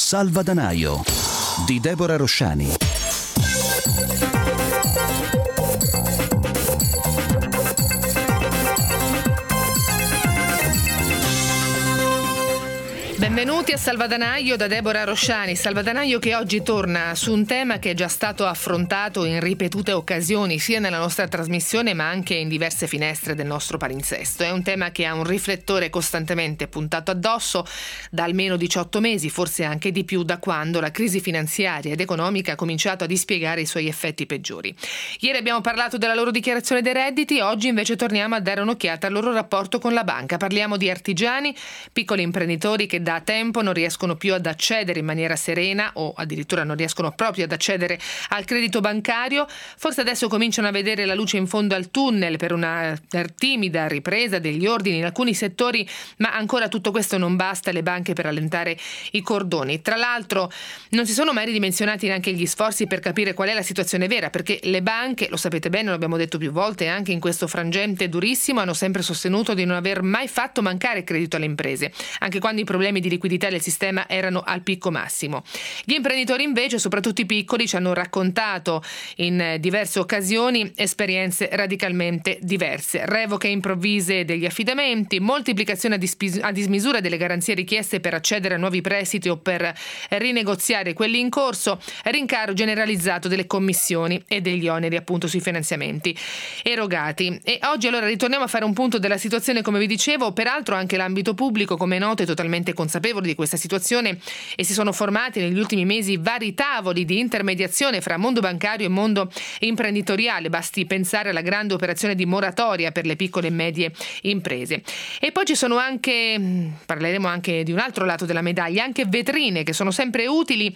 Salvadanaio di Deborah Rosciani. Benvenuti a Salvadanaio da Deborah Rosciani. Salvadanaio che oggi torna su un tema che è già stato affrontato in ripetute occasioni sia nella nostra trasmissione ma anche in diverse finestre del nostro palinsesto. È un tema che ha un riflettore costantemente puntato addosso da almeno 18 mesi, forse anche di più, da quando la crisi finanziaria ed economica ha cominciato a dispiegare i suoi effetti peggiori. Ieri abbiamo parlato della loro dichiarazione dei redditi, oggi invece torniamo a dare un'occhiata al loro rapporto con la banca. Parliamo di artigiani, piccoli imprenditori che da tempo non riescono più ad accedere in maniera serena o addirittura non riescono proprio ad accedere al credito bancario. Forse adesso cominciano a vedere la luce in fondo al tunnel per una timida ripresa degli ordini in alcuni settori, ma ancora tutto questo non basta alle banche per allentare i cordoni. Tra l'altro non si sono mai ridimensionati neanche gli sforzi per capire qual è la situazione vera, perché le banche, lo sapete bene, lo abbiamo detto più volte, anche in questo frangente durissimo hanno sempre sostenuto di non aver mai fatto mancare credito alle imprese, anche quando i problemi di liquidità del sistema erano al picco massimo. Gli imprenditori invece, soprattutto i piccoli, ci hanno raccontato in diverse occasioni esperienze radicalmente diverse: revoche improvvise degli affidamenti, moltiplicazione a dismisura delle garanzie richieste per accedere a nuovi prestiti o per rinegoziare quelli in corso, rincaro generalizzato delle commissioni e degli oneri appunto sui finanziamenti erogati. E oggi allora ritorniamo a fare un punto della situazione, come vi dicevo. Peraltro anche l'ambito pubblico, come è noto, è totalmente consapevoli di questa situazione e si sono formati negli ultimi mesi vari tavoli di intermediazione fra mondo bancario e mondo imprenditoriale. Basti pensare alla grande operazione di moratoria per le piccole e medie imprese. E poi ci sono anche, parleremo anche di un altro lato della medaglia, anche vetrine che sono sempre utili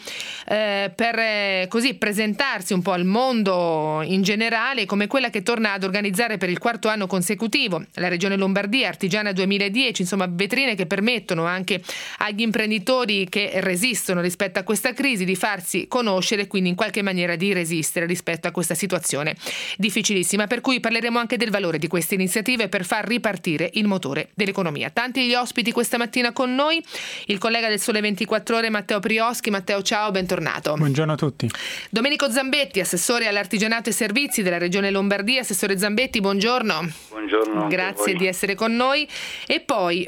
per così presentarsi un po' al mondo in generale, come quella che torna ad organizzare per il quarto anno consecutivo la Regione Lombardia, Artigiana 2010, insomma vetrine che permettono anche agli imprenditori che resistono rispetto a questa crisi di farsi conoscere e quindi in qualche maniera di resistere rispetto a questa situazione difficilissima, per cui parleremo anche del valore di queste iniziative per far ripartire il motore dell'economia. Tanti gli ospiti questa mattina con noi: il collega del Sole 24 Ore Matteo Prioschi. Matteo, ciao, bentornato. Buongiorno a tutti. Domenico Zambetti, assessore all'artigianato e servizi della Regione Lombardia. Assessore Zambetti, buongiorno. Buongiorno. Grazie di essere con noi. E poi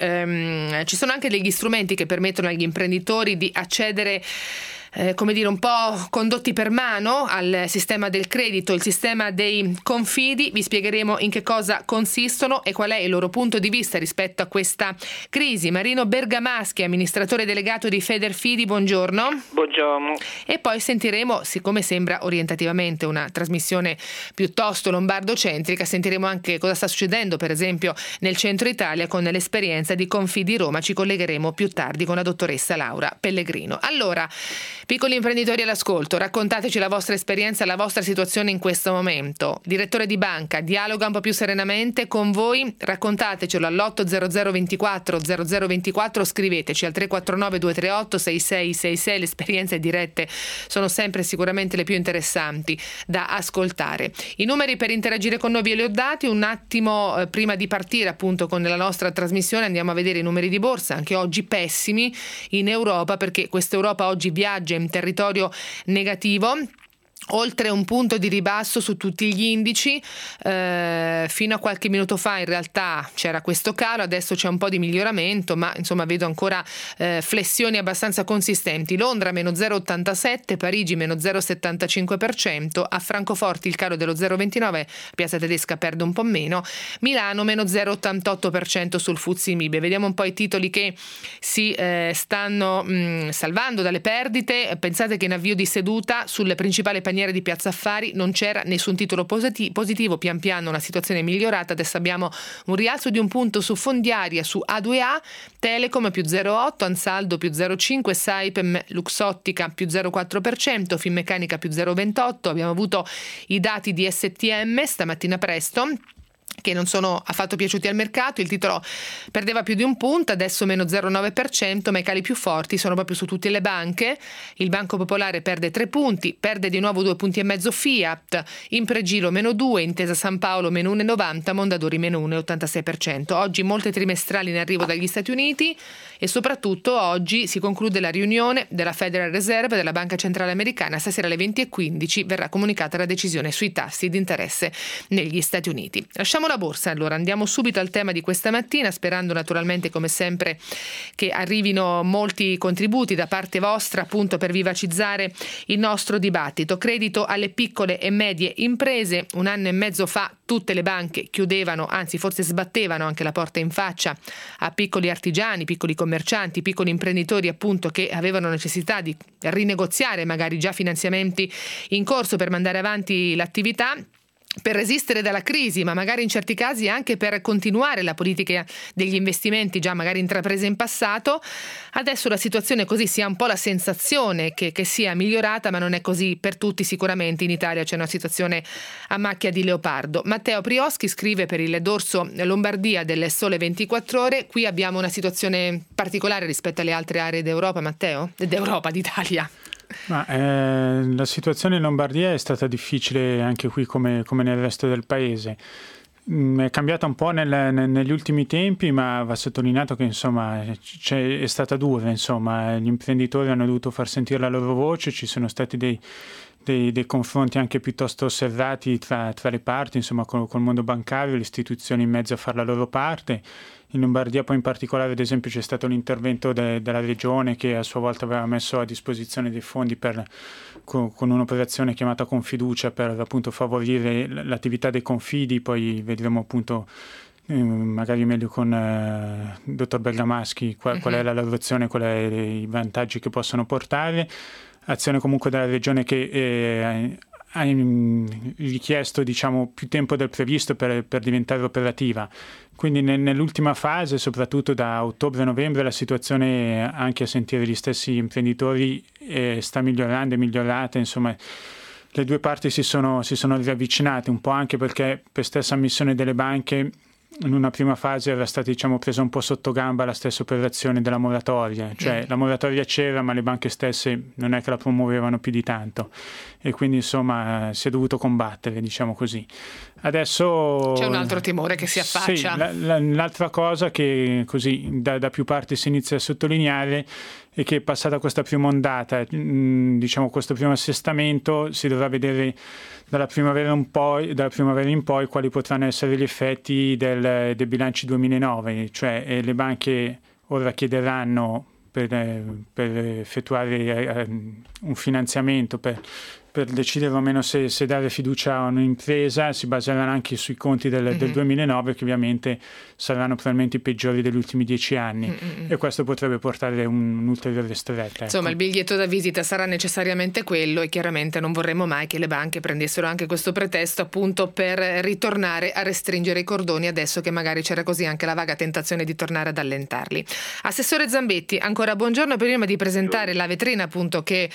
ci sono anche degli strumenti che permettono agli imprenditori di accedere come dire un po' condotti per mano al sistema del credito, il sistema dei confidi. Vi spiegheremo in che cosa consistono e qual è il loro punto di vista rispetto a questa crisi. Marino Bergamaschi, amministratore delegato di Federfidi, buongiorno. Buongiorno. E poi sentiremo, siccome sembra orientativamente una trasmissione piuttosto lombardo-centrica, sentiremo anche cosa sta succedendo per esempio nel centro Italia con l'esperienza di Confidi Roma. Ci collegheremo più tardi con la dottoressa Laura Pellegrino. Allora, piccoli imprenditori all'ascolto, raccontateci la vostra esperienza, la vostra situazione in questo momento. Direttore di banca, dialoga un po' più serenamente con voi, raccontatecelo all'800 24 0024, scriveteci al 349 238 6666, le esperienze dirette sono sempre sicuramente le più interessanti da ascoltare. I numeri per interagire con noi ve li ho dati. Un attimo prima di partire appunto con la nostra trasmissione andiamo a vedere i numeri di borsa, anche oggi pessimi in Europa, perché questa Europa oggi viaggia in territorio negativo. Oltre un punto di ribasso su tutti gli indici, fino a qualche minuto fa in realtà c'era questo calo, adesso c'è un po' di miglioramento, ma insomma vedo ancora flessioni abbastanza consistenti. Londra meno 0,87, Parigi meno 0,75%, a Francoforte il calo dello 0,29%, Piazza Tedesca perde un po' meno, Milano meno 0,88% sul FTSE MIB. Vediamo un po' i titoli che si stanno salvando dalle perdite. Pensate che in avvio di seduta sulle principali paniere di Piazza Affari non c'era nessun titolo positivo, pian piano la situazione è migliorata, adesso abbiamo un rialzo di un punto su Fondiaria, su A2A, Telecom più 0,8, Ansaldo più 0,5, Saipem, Luxottica più 0,4%, Finmeccanica più 0,28, abbiamo avuto i dati di STM stamattina presto. che non sono affatto piaciuti al mercato. Il titolo perdeva più di un punto, adesso meno 0,9%, ma i cali più forti sono proprio su tutte le banche. Il Banco Popolare perde 3 punti, perde di nuovo 2,5 punti Fiat, Impregilo meno 2, Intesa San Paolo meno 1,90, Mondadori meno 1,86%. Oggi molte trimestrali in arrivo dagli Stati Uniti e soprattutto oggi si conclude la riunione della Federal Reserve, della Banca Centrale Americana. Stasera alle 20:15 verrà comunicata la decisione sui tassi di interesse negli Stati Uniti. Lasciamo la borsa, allora andiamo subito al tema di questa mattina, sperando naturalmente come sempre che arrivino molti contributi da parte vostra appunto per vivacizzare il nostro dibattito. Credito alle piccole e medie imprese. 1 anno e mezzo fa tutte le banche chiudevano, anzi forse sbattevano anche la porta in faccia a piccoli artigiani, piccoli commercianti, piccoli imprenditori appunto che avevano necessità di rinegoziare magari già finanziamenti in corso per mandare avanti l'attività, per resistere dalla crisi, ma magari in certi casi anche per continuare la politica degli investimenti già magari intrapresa in passato. Adesso la situazione è così, si ha un po' la sensazione che sia migliorata, ma non è così per tutti sicuramente. In Italia c'è una situazione a macchia di leopardo. Matteo Prioschi scrive per il dorso Lombardia del Sole 24 Ore. Qui abbiamo una situazione particolare rispetto alle altre aree d'Europa, Matteo? D'Italia. La situazione in Lombardia è stata difficile anche qui come nel resto del paese. È cambiata un po' negli ultimi tempi, ma va sottolineato che insomma è stata dura, insomma gli imprenditori hanno dovuto far sentire la loro voce, ci sono stati dei confronti anche piuttosto serrati tra le parti, insomma col mondo bancario, le istituzioni in mezzo a fare la loro parte. In Lombardia poi in particolare ad esempio c'è stato l'intervento della regione che a sua volta aveva messo a disposizione dei fondi con un'operazione chiamata Confiducia per appunto favorire l'attività dei confidi. Poi vedremo appunto magari meglio con il dottor Bergamaschi qual è la loro azione, quali sono i vantaggi che possono portare. Azione comunque della regione che ha richiesto diciamo più tempo del previsto per diventare operativa. Quindi nell'ultima fase, soprattutto da ottobre-novembre, la situazione, anche a sentire gli stessi imprenditori, sta migliorando, è migliorata, insomma le due parti si sono riavvicinate, un po' anche perché per stessa ammissione delle banche in una prima fase era stata diciamo presa un po' sotto gamba la stessa operazione della moratoria, cioè la moratoria c'era ma le banche stesse non è che la promuovevano più di tanto e quindi insomma si è dovuto combattere, diciamo così. Adesso c'è un altro timore che si affaccia. Sì, l'altra cosa che così da più parti si inizia a sottolineare è che passata questa prima ondata, diciamo questo primo assestamento, si dovrà vedere dalla primavera in poi quali potranno essere gli effetti dei bilanci 2009, cioè le banche ora chiederanno per effettuare un finanziamento per decidere o meno se dare fiducia a un'impresa, si baseranno anche sui conti del 2009 che ovviamente saranno probabilmente i peggiori degli ultimi 10 anni e questo potrebbe portare un'ulteriore stretta. Insomma, il biglietto da visita sarà necessariamente quello e chiaramente non vorremmo mai che le banche prendessero anche questo pretesto appunto per ritornare a restringere i cordoni adesso che magari c'era così anche la vaga tentazione di tornare ad allentarli. Assessore Zambetti, ancora buongiorno. Prima di presentare la vetrina appunto che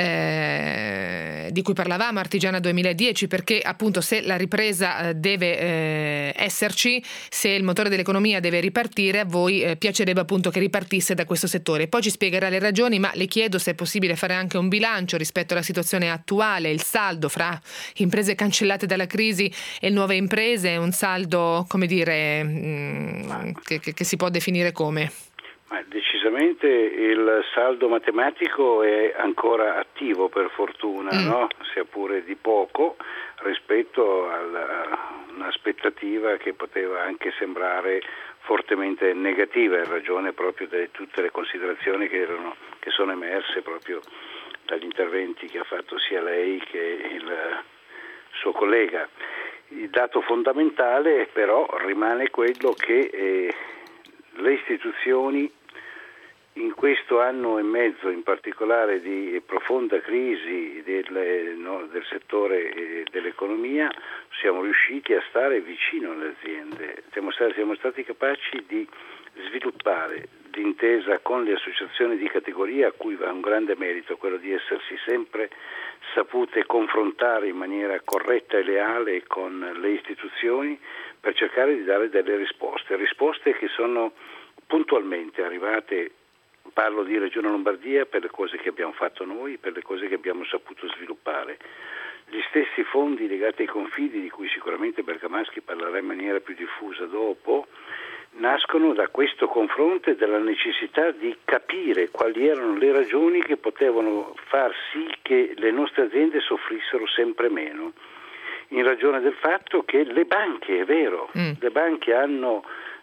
di cui parlavamo, Artigiana 2010, perché appunto se la ripresa deve esserci, se il motore dell'economia deve ripartire, a voi piacerebbe appunto che ripartisse da questo settore. Poi ci spiegherà le ragioni, ma le chiedo se è possibile fare anche un bilancio rispetto alla situazione attuale, il saldo fra imprese cancellate dalla crisi e nuove imprese, un saldo, come dire, che si può definire come? Ma decisamente il saldo matematico è ancora attivo per fortuna, no? Sia pure di poco rispetto a un'aspettativa che poteva anche sembrare fortemente negativa in ragione proprio di tutte le considerazioni che sono emerse proprio dagli interventi che ha fatto sia lei che il suo collega. Il dato fondamentale però rimane quello che le istituzioni in questo anno e mezzo, in particolare di profonda crisi del settore dell'economia, siamo riusciti a stare vicino alle aziende, siamo stati capaci di sviluppare, d'intesa con le associazioni di categoria, a cui va un grande merito quello di essersi sempre sapute confrontare in maniera corretta e leale con le istituzioni per cercare di dare delle risposte che sono puntualmente arrivate. Parlo di Regione Lombardia per le cose che abbiamo fatto noi, per le cose che abbiamo saputo sviluppare. Gli stessi fondi legati ai confidi, di cui sicuramente Bergamaschi parlerà in maniera più diffusa dopo, nascono da questo confronto e dalla necessità di capire quali erano le ragioni che potevano far sì che le nostre aziende soffrissero sempre meno, in ragione del fatto che le banche, è vero, le banche hanno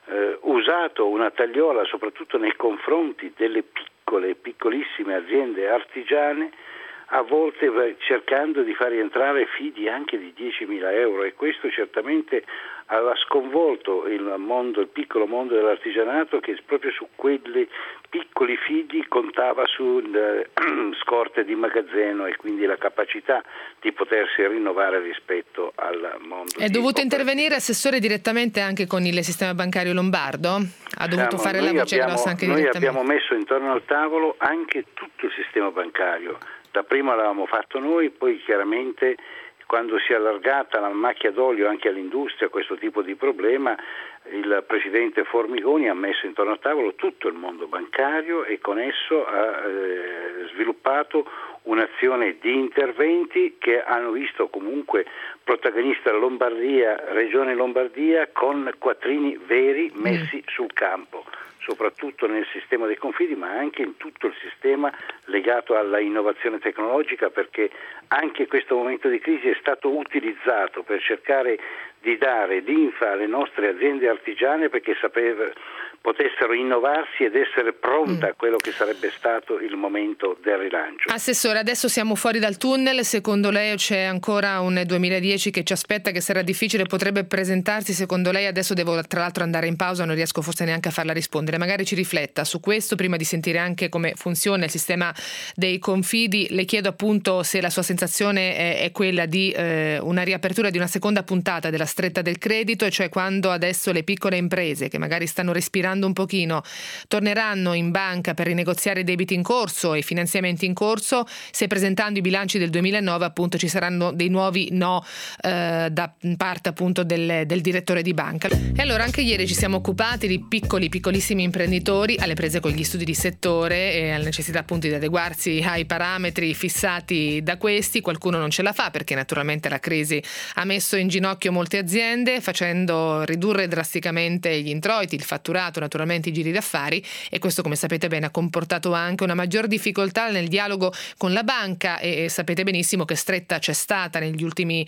usato una tagliola soprattutto nei confronti delle piccolissime aziende artigiane, a volte cercando di far rientrare fidi anche di 10.000 euro, e questo certamente aveva sconvolto il piccolo mondo dell'artigianato, che proprio su quelli piccoli fidi contava su scorte di magazzino e quindi la capacità di potersi rinnovare rispetto al mondo. È dovuto intervenire, Assessore, direttamente anche con il sistema bancario lombardo? Ha dovuto fare la voce grossa anche direttamente? Noi abbiamo messo intorno al tavolo anche tutto il sistema bancario. Dapprima l'avevamo fatto noi, poi chiaramente quando si è allargata la macchia d'olio anche all'industria, questo tipo di problema, il Presidente Formigoni ha messo intorno al tavolo tutto il mondo bancario e con esso ha sviluppato un'azione di interventi che hanno visto comunque protagonista la Lombardia, Regione Lombardia, con quattrini veri messi sul campo, soprattutto nel sistema dei confidi, ma anche in tutto il sistema legato alla innovazione tecnologica, perché anche questo momento di crisi è stato utilizzato per cercare di dare linfa alle nostre aziende artigiane perché potessero innovarsi ed essere pronte a quello che sarebbe stato il momento del rilancio. Assessore, adesso siamo fuori dal tunnel, secondo lei c'è ancora un 2010 che ci aspetta, che sarà difficile, potrebbe presentarsi, secondo lei? Adesso devo tra l'altro andare in pausa, non riesco forse neanche a farla rispondere, magari ci rifletta su questo prima di sentire anche come funziona il sistema dei confidi. Le chiedo appunto se la sua sensazione è quella di una riapertura di una seconda puntata della stretta del credito, e cioè quando adesso le piccole imprese che magari stanno respirando un pochino torneranno in banca per rinegoziare i debiti in corso e i finanziamenti in corso, se presentando i bilanci del 2009 appunto ci saranno dei nuovi no da parte appunto del direttore di banca. E allora anche ieri ci siamo occupati di piccolissimi imprenditori alle prese con gli studi di settore e alla necessità appunto di adeguarsi ai parametri fissati da questi. Qualcuno non ce la fa perché naturalmente la crisi ha messo in ginocchio molte aziende, facendo ridurre drasticamente gli introiti, il fatturato, naturalmente i giri d'affari, e questo, come sapete bene, ha comportato anche una maggior difficoltà nel dialogo con la banca, e sapete benissimo che stretta c'è stata negli ultimi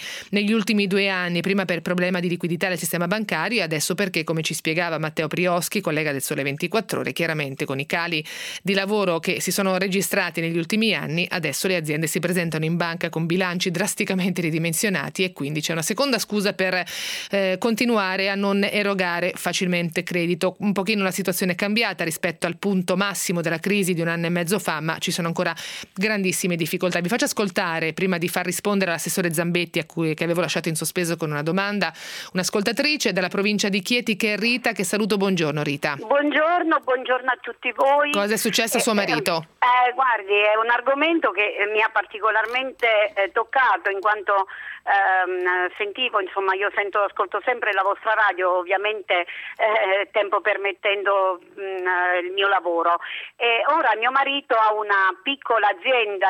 2 anni, prima per problema di liquidità del sistema bancario e adesso perché, come ci spiegava Matteo Prioschi, collega del Sole 24 Ore, chiaramente con i cali di lavoro che si sono registrati negli ultimi anni, adesso le aziende si presentano in banca con bilanci drasticamente ridimensionati e quindi c'è una seconda scusa per continuare a non erogare facilmente credito. Un pochino la situazione è cambiata rispetto al punto massimo della crisi di 1 anno e mezzo fa, ma ci sono ancora grandissime difficoltà. Vi faccio ascoltare, prima di far rispondere all'assessore Zambetti, che avevo lasciato in sospeso con una domanda, un'ascoltatrice dalla provincia di Chieti che è Rita, che saluto. Buongiorno Rita. Buongiorno a tutti voi. Cosa è successo a suo marito? Guardi, è un argomento che mi ha particolarmente toccato, in quanto sentivo, insomma, io ascolto sempre la vostra radio, ovviamente tempo permettendo il mio lavoro, e ora mio marito ha una piccola azienda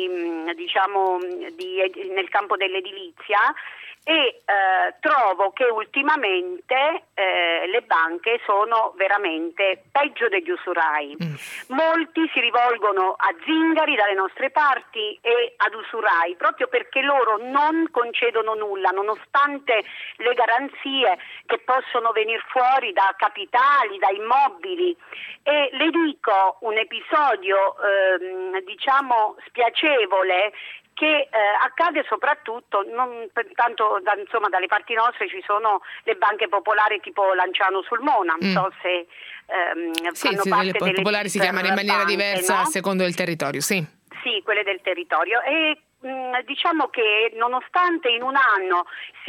nel campo dell'edilizia e trovo che ultimamente le banche sono veramente peggio degli usurai. Molti si rivolgono a zingari dalle nostre parti e ad usurai proprio perché loro non concedono nulla, nonostante le garanzie che possono venire fuori da capitali, da immobili. E le dico un episodio spiacevole che accade soprattutto non tanto dalle parti nostre. ci sono le banche popolari tipo Lanciano sul Mona, non so se fanno parte delle popolari si chiamano in maniera diversa, no? Secondo il territorio, sì. Sì, quelle del territorio, e diciamo che nonostante in un anno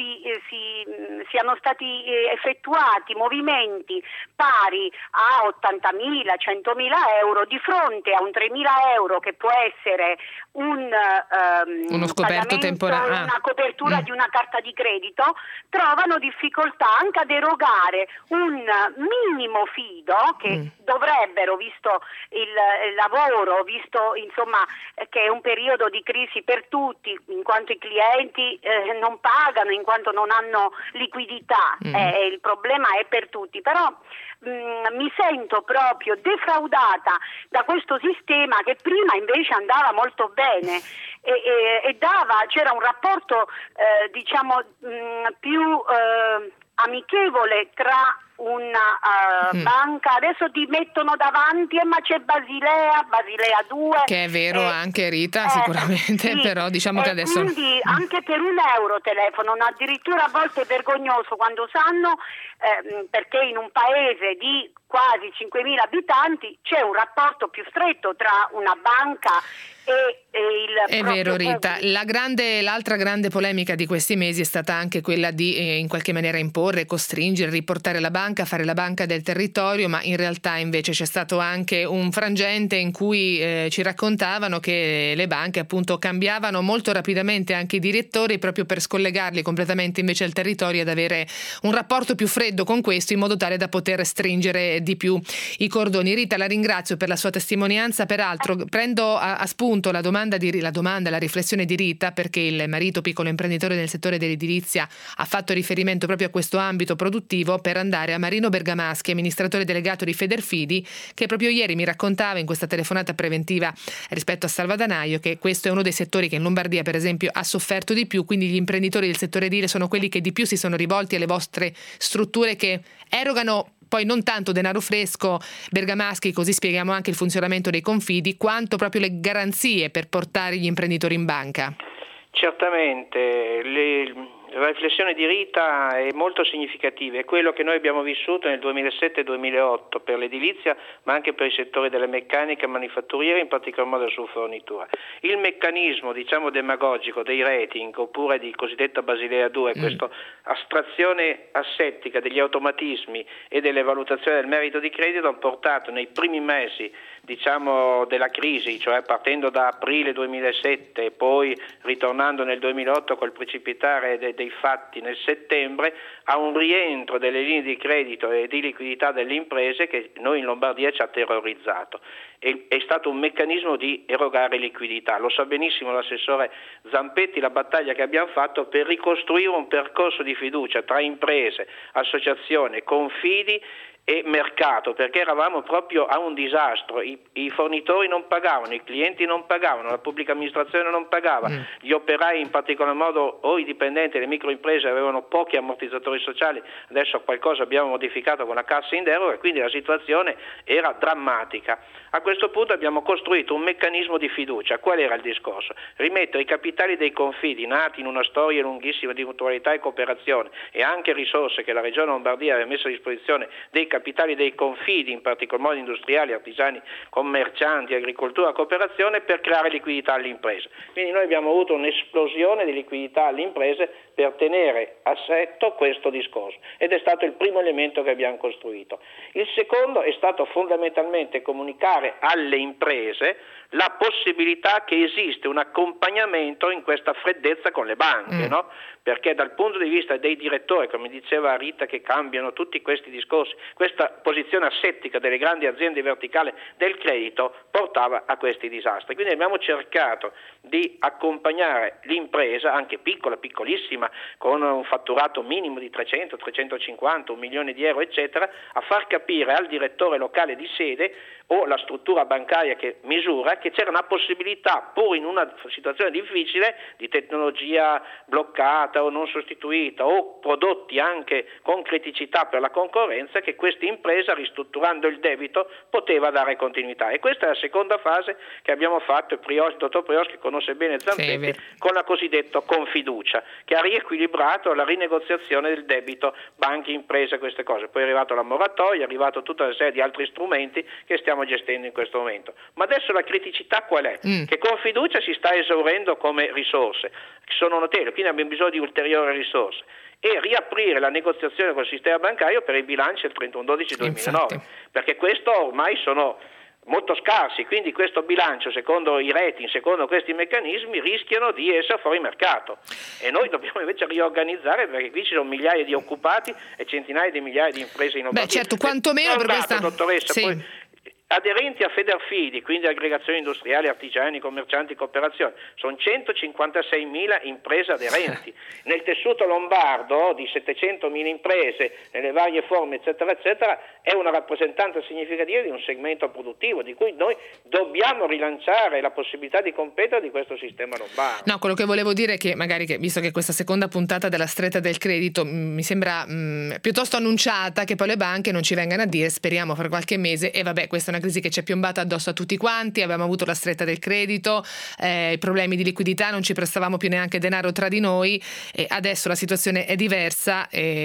siano stati effettuati movimenti pari a 80.000, 100.000 euro, di fronte a un 3.000 euro che può essere uno scoperto temporaneo, una copertura di una carta di credito, trovano difficoltà anche ad erogare un minimo fido che dovrebbero, visto il lavoro, visto insomma che è un periodo di crisi per tutti, in quanto i clienti non pagano, in quanto non hanno liquidità, il problema è per tutti, però mi sento proprio defraudata da questo sistema che prima invece andava molto bene e c'era un rapporto diciamo più amichevole tra una banca. Adesso ti mettono davanti ma c'è Basilea 2, che è vero, anche Rita sicuramente, sì, però diciamo che adesso quindi anche per €1 telefonano, addirittura a volte è vergognoso quando sanno perché in un paese di quasi 5.000 abitanti c'è un rapporto più stretto tra una banca e il è vero, Rita. L'altra grande polemica di questi mesi è stata anche quella di in qualche maniera imporre, costringere, riportare la banca, fare la banca del territorio, ma in realtà invece c'è stato anche un frangente in cui ci raccontavano che le banche appunto cambiavano molto rapidamente anche i direttori proprio per scollegarli completamente invece al territorio ed avere un rapporto più freddo con questo, in modo tale da poter stringere di più i cordoni. Rita, la ringrazio per la sua testimonianza. Peraltro prendo a spunto la riflessione di Rita, perché il marito, piccolo imprenditore nel settore dell'edilizia, ha fatto riferimento proprio a questo ambito produttivo per andare a Marino Bergamaschi, amministratore delegato di Federfidi, che proprio ieri mi raccontava in questa telefonata preventiva rispetto a Salvadanaio che questo è uno dei settori che in Lombardia per esempio ha sofferto di più, quindi gli imprenditori del settore edile sono quelli che di più si sono rivolti alle vostre strutture che erogano poi non tanto denaro fresco, Bergamaschi, così spieghiamo anche il funzionamento dei confidi, quanto proprio le garanzie per portare gli imprenditori in banca. Certamente, la riflessione di Rita è molto significativa, è quello che noi abbiamo vissuto nel 2007-2008 per l'edilizia, ma anche per i settori della meccanica e manifatturiera, in particolar modo su fornitura. Il meccanismo, diciamo, demagogico dei rating, oppure di cosiddetta Basilea 2, questa astrazione assettica degli automatismi e delle valutazioni del merito di credito, hanno portato nei primi mesi, diciamo, della crisi, cioè partendo da aprile 2007 e poi ritornando nel 2008 col precipitare dei fatti nel settembre, a un rientro delle linee di credito e di liquidità delle imprese che noi in Lombardia ci ha terrorizzato. È stato un meccanismo di erogare liquidità. Lo sa benissimo l'assessore Zampetti, la battaglia che abbiamo fatto per ricostruire un percorso di fiducia tra imprese, associazioni, confidi e mercato, perché eravamo proprio a un disastro. I fornitori non pagavano, i clienti non pagavano, la pubblica amministrazione non pagava, gli operai in particolar modo o i dipendenti delle microimprese avevano pochi ammortizzatori sociali. Adesso qualcosa abbiamo modificato con la cassa in deroga, quindi la situazione era drammatica. A questo punto abbiamo costruito un meccanismo di fiducia. Qual era il discorso? Rimettere i capitali dei confidi, nati in una storia lunghissima di mutualità e cooperazione, e anche risorse che la Regione Lombardia aveva messo a disposizione dei capitali dei confidi, in particolar modo industriali, artigiani, commercianti, agricoltura, cooperazione, per creare liquidità alle imprese. Quindi noi abbiamo avuto un'esplosione di liquidità alle imprese per tenere a setto questo discorso, ed è stato il primo elemento che abbiamo costruito. Il secondo è stato fondamentalmente comunicare alle imprese la possibilità che esiste un accompagnamento in questa freddezza con le banche, no? Perché dal punto di vista dei direttori, come diceva Rita, che cambiano tutti questi discorsi, questa posizione assettica delle grandi aziende verticali del credito portava a questi disastri. Quindi abbiamo cercato di accompagnare l'impresa, anche piccola, piccolissima, con un fatturato minimo di 300, 350, 1 milione di euro, eccetera, a far capire al direttore locale di sede o la struttura bancaria che misura che c'era una possibilità, pur in una situazione difficile, di tecnologia bloccata o non sostituita o prodotti anche con criticità per la concorrenza, che questi questa impresa, ristrutturando il debito, poteva dare continuità. E questa è la seconda fase che abbiamo fatto, il dottor Prioschi conosce bene Zampetti, con la cosiddetta Confiducia, che ha riequilibrato la rinegoziazione del debito banche, imprese, queste cose. Poi è arrivato la moratoria, è arrivato tutta una serie di altri strumenti che stiamo gestendo in questo momento. Ma adesso la criticità qual è? Che Confiducia si sta esaurendo come risorse, che sono notevoli, quindi abbiamo bisogno di ulteriori risorse, e riaprire la negoziazione col sistema bancario per i bilanci del 31/12/2009, perché questo ormai sono molto scarsi, quindi questo bilancio, secondo i rating, secondo questi meccanismi, rischiano di essere fuori mercato, e noi dobbiamo invece riorganizzare, perché qui ci sono migliaia di occupati e centinaia di migliaia di imprese in Lombardia. Certo, quantomeno per questa... Dottoressa, sì. Poi, aderenti a Federfidi, quindi aggregazioni industriali, artigiani, commercianti, cooperazione, sono 156.000 imprese aderenti. Nel tessuto lombardo di 700.000 imprese, nelle varie forme, eccetera, eccetera, è una rappresentanza significativa di un segmento produttivo di cui noi dobbiamo rilanciare la possibilità di competere di questo sistema lombardo. No, quello che volevo dire è che magari, visto che questa seconda puntata della stretta del credito mi sembra piuttosto annunciata, che poi le banche non ci vengano a dire speriamo fra qualche mese, e vabbè, questa è una crisi che ci è piombata addosso a tutti quanti, abbiamo avuto la stretta del credito, i problemi di liquidità, non ci prestavamo più neanche denaro tra di noi, e adesso la situazione è diversa,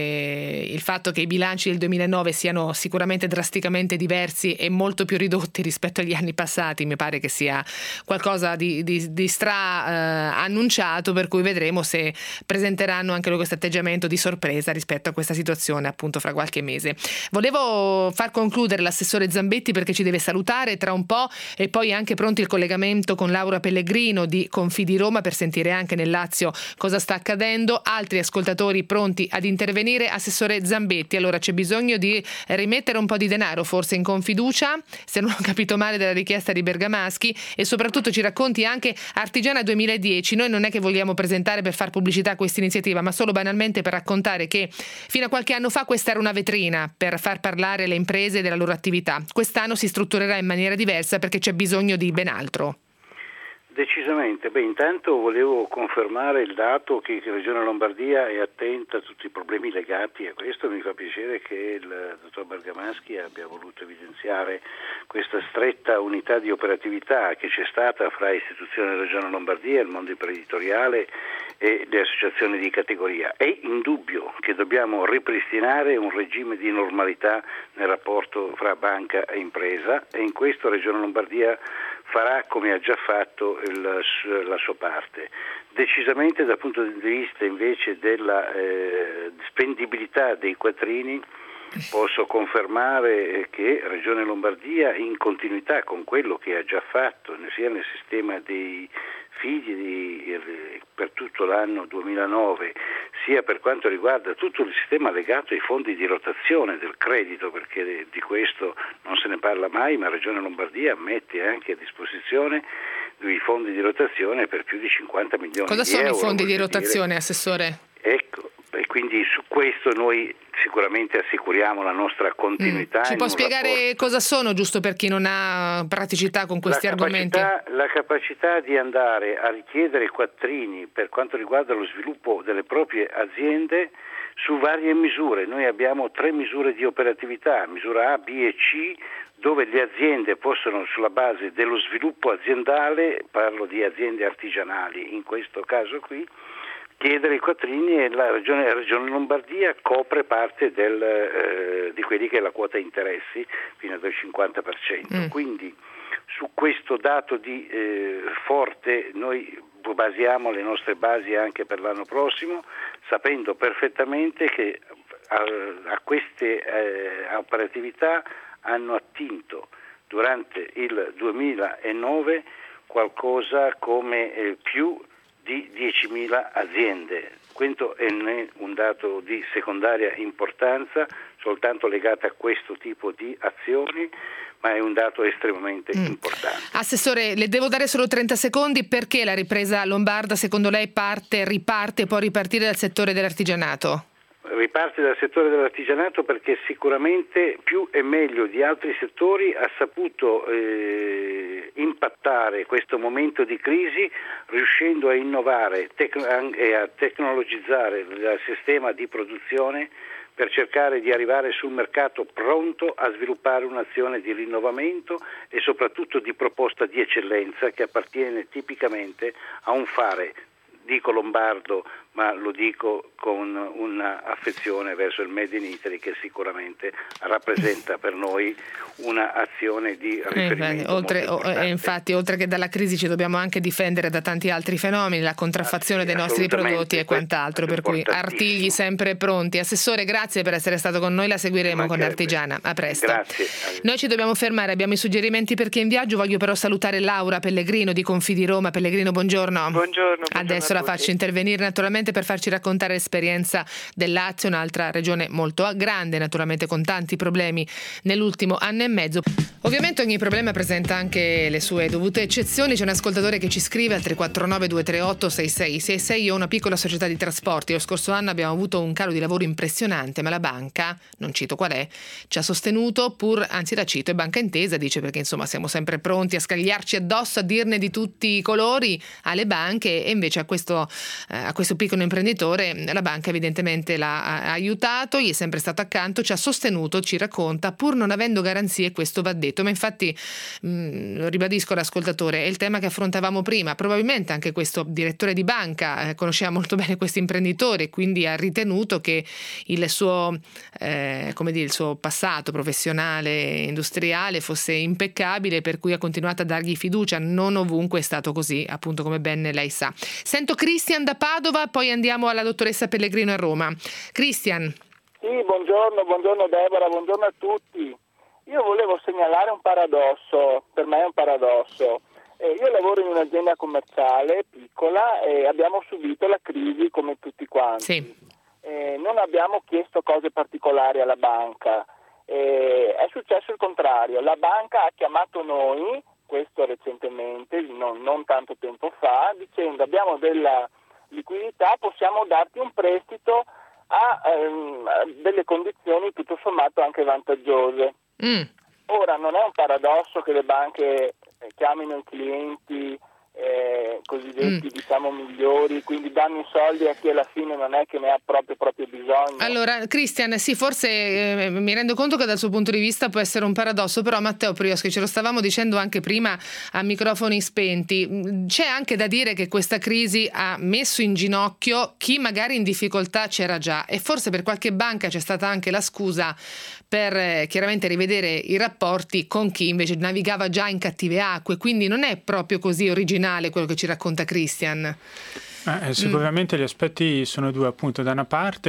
il fatto che i bilanci del 2009 siano sicuramente drasticamente diversi e molto più ridotti rispetto agli anni passati mi pare che sia qualcosa di annunciato, per cui vedremo se presenteranno anche questo atteggiamento di sorpresa rispetto a questa situazione appunto fra qualche mese. Volevo far concludere l'assessore Zambetti perché ci deve salutare tra un po', e poi anche pronti il collegamento con Laura Pellegrino di Confidi Roma per sentire anche nel Lazio cosa sta accadendo, altri ascoltatori pronti ad intervenire. Assessore Zambetti, allora c'è bisogno di rimettere un po' di denaro forse in Confiducia, se non ho capito male dalla richiesta di Bergamaschi, e soprattutto ci racconti anche Artigiana 2010. Noi non è che vogliamo presentare per far pubblicità a questa iniziativa, ma solo banalmente per raccontare che fino a qualche anno fa questa era una vetrina per far parlare le imprese della loro attività. Quest'anno si strutturerà in maniera diversa perché c'è bisogno di ben altro. Decisamente. Intanto volevo confermare il dato che la Regione Lombardia è attenta a tutti i problemi legati a questo. Mi fa piacere che il dottor Bergamaschi abbia voluto evidenziare questa stretta unità di operatività che c'è stata fra istituzioni della Regione Lombardia, il mondo imprenditoriale e le associazioni di categoria. È indubbio che dobbiamo ripristinare un regime di normalità nel rapporto fra banca e impresa, e in questo la Regione Lombardia farà, come ha già fatto, la sua parte. Decisamente dal punto di vista invece della spendibilità dei quattrini, posso confermare che Regione Lombardia, in continuità con quello che ha già fatto sia nel sistema dei fidi per tutto l'anno 2009, sia per quanto riguarda tutto il sistema legato ai fondi di rotazione del credito, perché di questo non se ne parla mai, ma Regione Lombardia mette anche a disposizione i fondi di rotazione per più di 50 milioni di euro. Cosa sono i fondi di rotazione, Assessore? Ecco, e quindi su questo noi sicuramente assicuriamo la nostra continuità. Ci può spiegare cosa sono, giusto per chi non ha praticità con questi argomenti? La capacità di andare a richiedere quattrini per quanto riguarda lo sviluppo delle proprie aziende su varie misure. Noi abbiamo 3 misure di operatività, misura A, B e C, dove le aziende possono, sulla base dello sviluppo aziendale, parlo di aziende artigianali in questo caso qui, chiedere i quattrini, e la Regione Lombardia copre parte di quelli che è la quota interessi fino al 50%. Quindi su questo dato di forte noi basiamo le nostre basi anche per l'anno prossimo, sapendo perfettamente che a queste operatività hanno attinto durante il 2009 qualcosa come più di 10.000 aziende. Questo è un dato di secondaria importanza, soltanto legato a questo tipo di azioni, ma è un dato estremamente importante. Assessore, le devo dare solo 30 secondi. Perché la ripresa lombarda secondo lei riparte e può ripartire dal settore dell'artigianato? Riparte dal settore dell'artigianato perché sicuramente più e meglio di altri settori ha saputo impattare questo momento di crisi, riuscendo a innovare e a tecnologizzare il sistema di produzione per cercare di arrivare sul mercato pronto a sviluppare un'azione di rinnovamento e soprattutto di proposta di eccellenza che appartiene tipicamente a un fare, dico lombardo, ma lo dico con un'affezione verso il Made in Italy che sicuramente rappresenta per noi un'azione di riferimento. Infatti, oltre che dalla crisi ci dobbiamo anche difendere da tanti altri fenomeni, la contraffazione dei nostri prodotti e quant'altro, per cui artigli sempre pronti. Assessore, grazie per essere stato con noi, la seguiremo con Artigiana. A presto. Grazie. Noi ci dobbiamo fermare, abbiamo i suggerimenti per chi è in viaggio, voglio però salutare Laura Pellegrino di Confidi Roma. Pellegrino, buongiorno. Buongiorno. Adesso la faccio intervenire naturalmente per farci raccontare l'esperienza del Lazio, un'altra regione molto grande, naturalmente con tanti problemi nell'ultimo anno e mezzo. Ovviamente ogni problema presenta anche le sue dovute eccezioni. C'è un ascoltatore che ci scrive al 349 238 6666: io ho una piccola società di trasporti, lo scorso anno abbiamo avuto un calo di lavoro impressionante, ma la banca, non cito qual è, ci ha sostenuto la cito, è Banca Intesa, dice, perché insomma siamo sempre pronti a scagliarci addosso, a dirne di tutti i colori alle banche, e invece a questo piccolo imprenditore la banca evidentemente l'ha aiutato, gli è sempre stato accanto, ci ha sostenuto, ci racconta, pur non avendo garanzie, questo va detto. Ma infatti lo ribadisco all'ascoltatore, è il tema che affrontavamo prima, probabilmente anche questo direttore di banca conosceva molto bene questo imprenditore, quindi ha ritenuto che il suo passato professionale, industriale fosse impeccabile, per cui ha continuato a dargli fiducia. Non ovunque è stato così, appunto, come ben lei sa. Sento Christian da Padova, poi andiamo alla dottoressa Pellegrino a Roma. Christian. Sì, buongiorno Deborah, buongiorno a tutti. Io volevo segnalare un paradosso, per me è un paradosso. Io lavoro in un'azienda commerciale piccola e abbiamo subito la crisi come tutti quanti. Sì. Non abbiamo chiesto cose particolari alla banca. È successo il contrario. La banca ha chiamato noi, questo recentemente, non tanto tempo fa, dicendo: abbiamo della liquidità, possiamo darti un prestito a delle condizioni tutto sommato anche vantaggiose. Ora, non è un paradosso che le banche chiamino i clienti cosiddetti migliori, quindi danno i soldi a chi alla fine non è che ne ha proprio bisogno. Allora, Christian, sì, forse mi rendo conto che dal suo punto di vista può essere un paradosso, però Matteo Prioschi, ce lo stavamo dicendo anche prima a microfoni spenti, c'è anche da dire che questa crisi ha messo in ginocchio chi magari in difficoltà c'era già, e forse per qualche banca c'è stata anche la scusa per chiaramente rivedere i rapporti con chi invece navigava già in cattive acque, quindi non è proprio così originale quello che ci racconta Christian. Sicuramente gli aspetti sono due, appunto. Da una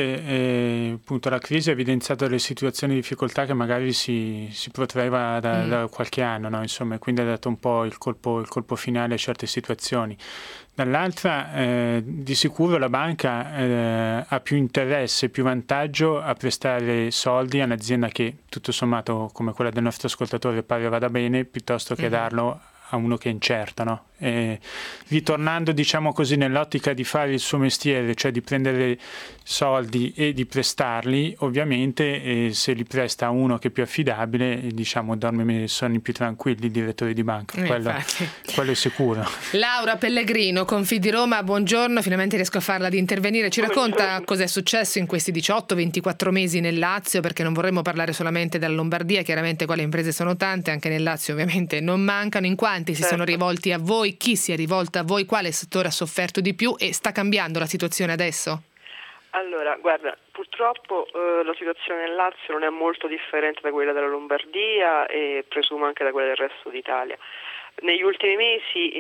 parte appunto la crisi ha evidenziato le situazioni di difficoltà che magari si protraeva da qualche anno, no? Insomma, e quindi ha dato un po' il colpo finale a certe situazioni. Dall'altra di sicuro la banca ha più interesse, più vantaggio a prestare soldi a un'azienda che tutto sommato come quella del nostro ascoltatore pare vada bene, piuttosto che darlo a uno che è incerto, no? Ritornando, diciamo così, nell'ottica di fare il suo mestiere, cioè di prendere soldi e di prestarli, ovviamente se li presta a uno che è più affidabile, diciamo, dorme sonni più tranquilli i direttori di banca, quello è sicuro. Laura Pellegrino, Confidi Roma, buongiorno, finalmente riesco a farla di intervenire. Ci racconta cosa è successo in questi 18-24 mesi nel Lazio, perché non vorremmo parlare solamente della Lombardia, chiaramente qua le imprese sono tante, anche nel Lazio ovviamente non mancano. In quanti si sono rivolti a voi? Chi si è rivolto a voi? Quale settore ha sofferto di più e sta cambiando la situazione adesso? Allora, guarda, purtroppo la situazione nel Lazio non è molto differente da quella della Lombardia e presumo anche da quella del resto d'Italia. Negli ultimi mesi il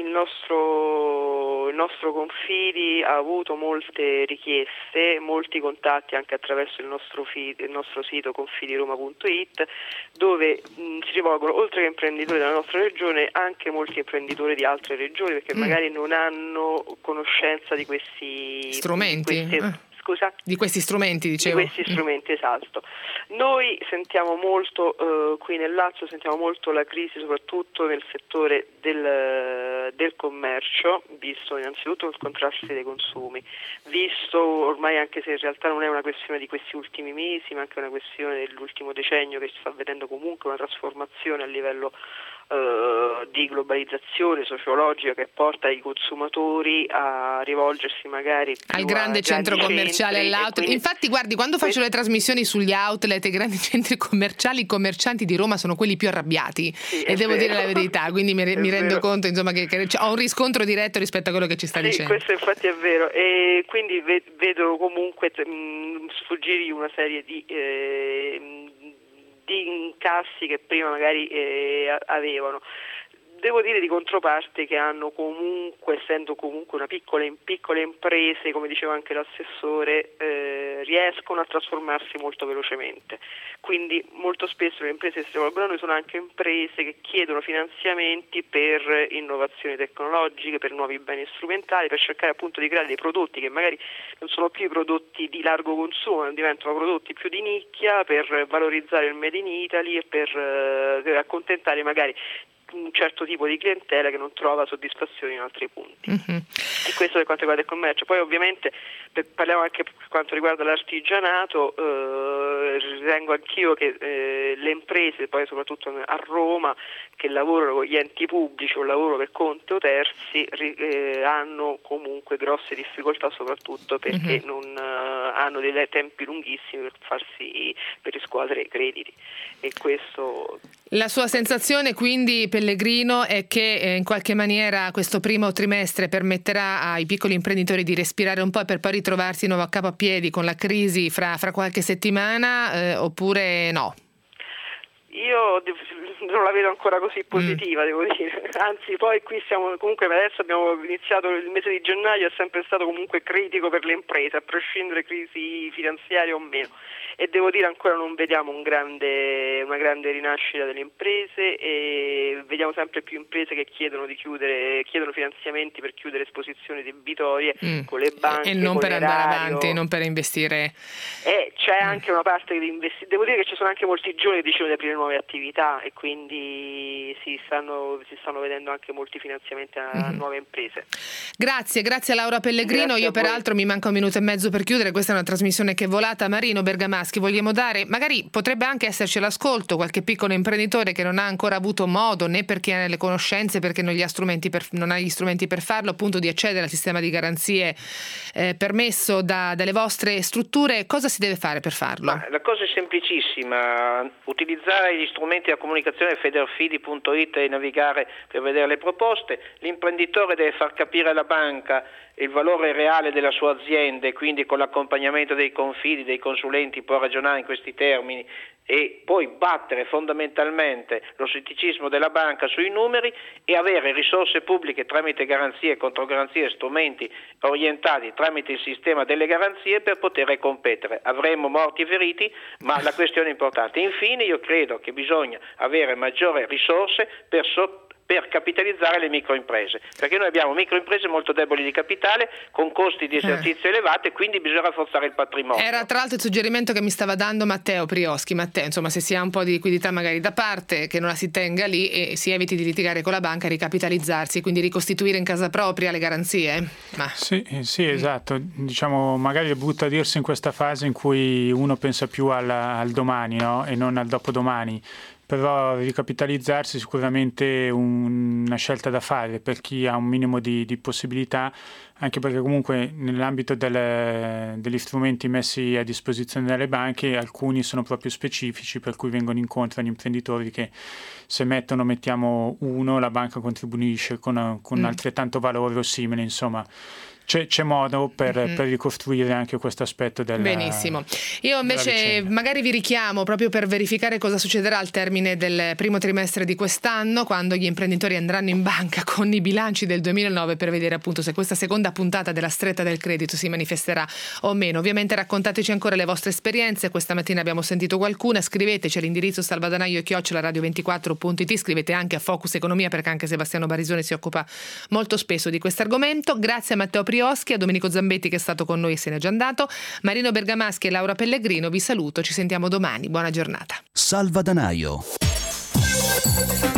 nostro Confidi ha avuto molte richieste, molti contatti anche attraverso il nostro sito confidiroma.it, dove si rivolgono, oltre che imprenditori della nostra regione, anche molti imprenditori di altre regioni, perché magari non hanno conoscenza di questi strumenti. Di questi strumenti, dicevo. Di questi strumenti, esatto. Noi sentiamo molto, qui nel Lazio, sentiamo molto la crisi soprattutto nel settore del commercio, visto innanzitutto il contrasto dei consumi, visto ormai, anche se in realtà non è una questione di questi ultimi mesi, ma anche una questione dell'ultimo decennio, che sta vedendo comunque una trasformazione a livello di globalizzazione sociologica che porta i consumatori a rivolgersi magari più al grande centro commerciale, all'outlet. Infatti guardi, quando faccio le trasmissioni sugli outlet e i grandi centri commerciali, i commercianti di Roma sono quelli più arrabbiati, e devo dire la verità, quindi mi rendo conto, insomma, che ho un riscontro diretto rispetto a quello che ci sta dicendo. Questo infatti è vero, e quindi vedo comunque sfuggire una serie di incassi che prima magari avevano. Devo dire di controparte che hanno comunque, essendo comunque piccole imprese, come diceva anche l'assessore, riescono a trasformarsi molto velocemente. Quindi molto spesso le imprese che si rivolgono a noi sono anche imprese che chiedono finanziamenti per innovazioni tecnologiche, per nuovi beni strumentali, per cercare appunto di creare dei prodotti che magari non sono più i prodotti di largo consumo, ma diventano prodotti più di nicchia, per valorizzare il Made in Italy e per accontentare magari un certo tipo di clientela che non trova soddisfazione in altri punti. E questo per quanto riguarda il commercio. Poi ovviamente parliamo anche per quanto riguarda l'artigianato, ritengo anch'io che le imprese, poi soprattutto a Roma, che lavorano con gli enti pubblici o lavoro per conto o terzi, hanno comunque grosse difficoltà, soprattutto perché non hanno dei tempi lunghissimi per riscuotere i crediti. E questo. La sua sensazione quindi, Pellegrino, è che in qualche maniera questo primo trimestre permetterà ai piccoli imprenditori di respirare un po' per poi ritrovarsi di nuovo a capo a piedi con la crisi fra qualche settimana, oppure no? Io non la vedo ancora così positiva, devo dire. Anzi, poi qui comunque adesso abbiamo iniziato il mese di gennaio, è sempre stato comunque critico per le imprese, a prescindere crisi finanziaria o meno. E devo dire ancora non vediamo una grande rinascita delle imprese, e vediamo sempre più imprese che chiedono finanziamenti per chiudere esposizioni debitorie con le banche, e non per andare avanti, non per investire. C'è anche una parte di investire. Devo dire che ci sono anche molti giovani che decidono di aprire nuove attività, e quindi si stanno vedendo anche molti finanziamenti a nuove imprese. Grazie a Laura Pellegrino. Io peraltro mi manca un minuto e mezzo per chiudere, questa è una trasmissione che è volata. Marino Bergamaschi, vogliamo dare, magari potrebbe anche esserci all'ascolto qualche piccolo imprenditore che non ha ancora avuto modo, né perché ha le conoscenze, perché non ha gli strumenti per farlo, appunto, di accedere al sistema di garanzie permesso dalle vostre strutture. Cosa si deve fare per farlo? La cosa è semplicissima: utilizzare gli strumenti della comunicazione federfidi.it e navigare per vedere le proposte. L'imprenditore deve far capire alla banca il valore reale della sua azienda, e quindi con l'accompagnamento dei confidi, dei consulenti, può ragionare in questi termini e poi battere fondamentalmente lo scetticismo della banca sui numeri e avere risorse pubbliche tramite garanzie, controgaranzie, strumenti orientati tramite il sistema delle garanzie per poter competere. Avremo morti e feriti, ma la questione è importante. Infine, io credo che bisogna avere maggiori risorse per capitalizzare le microimprese, perché noi abbiamo microimprese molto deboli di capitale, con costi di esercizio elevati, e quindi bisogna rafforzare il patrimonio. Era tra l'altro il suggerimento che mi stava dando Matteo Prioschi. Matteo, insomma, se si ha un po' di liquidità magari da parte, che non la si tenga lì e si eviti di litigare con la banca, ricapitalizzarsi, quindi ricostituire in casa propria le garanzie. Sì, esatto. Diciamo, magari è brutto a dirsi in questa fase in cui uno pensa più al domani, no? E non al dopodomani. Però ricapitalizzarsi è sicuramente una scelta da fare per chi ha un minimo di possibilità, anche perché comunque nell'ambito degli strumenti messi a disposizione dalle banche alcuni sono proprio specifici, per cui vengono incontro agli imprenditori che se mettiamo uno, la banca contribuisce con altrettanto valore o simile, insomma. C'è modo per ricostruire anche questo aspetto Benissimo. Io invece magari vi richiamo proprio per verificare cosa succederà al termine del primo trimestre di quest'anno, quando gli imprenditori andranno in banca con i bilanci del 2009 per vedere appunto se questa seconda puntata della stretta del credito si manifesterà o meno. Ovviamente raccontateci ancora le vostre esperienze, questa mattina abbiamo sentito qualcuna, scriveteci all'indirizzo salvadanaio@radio24.it, scrivete anche a Focus Economia, perché anche Sebastiano Barisone si occupa molto spesso di questo argomento. Grazie a Matteo Prioschi, a Domenico Zambetti che è stato con noi e se n'è già andato, Marino Bergamaschi e Laura Pellegrino vi saluto, ci sentiamo domani, buona giornata. Salvadanaio.